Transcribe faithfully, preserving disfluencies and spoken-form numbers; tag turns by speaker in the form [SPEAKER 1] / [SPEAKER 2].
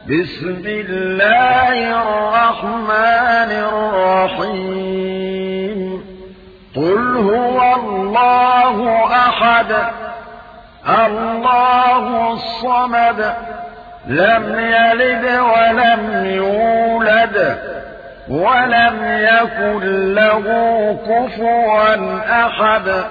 [SPEAKER 1] بسم الله الرحمن الرحيم قل هو الله أحد الله الصمد لم يلد ولم يولد ولم يكن له كفوا أحد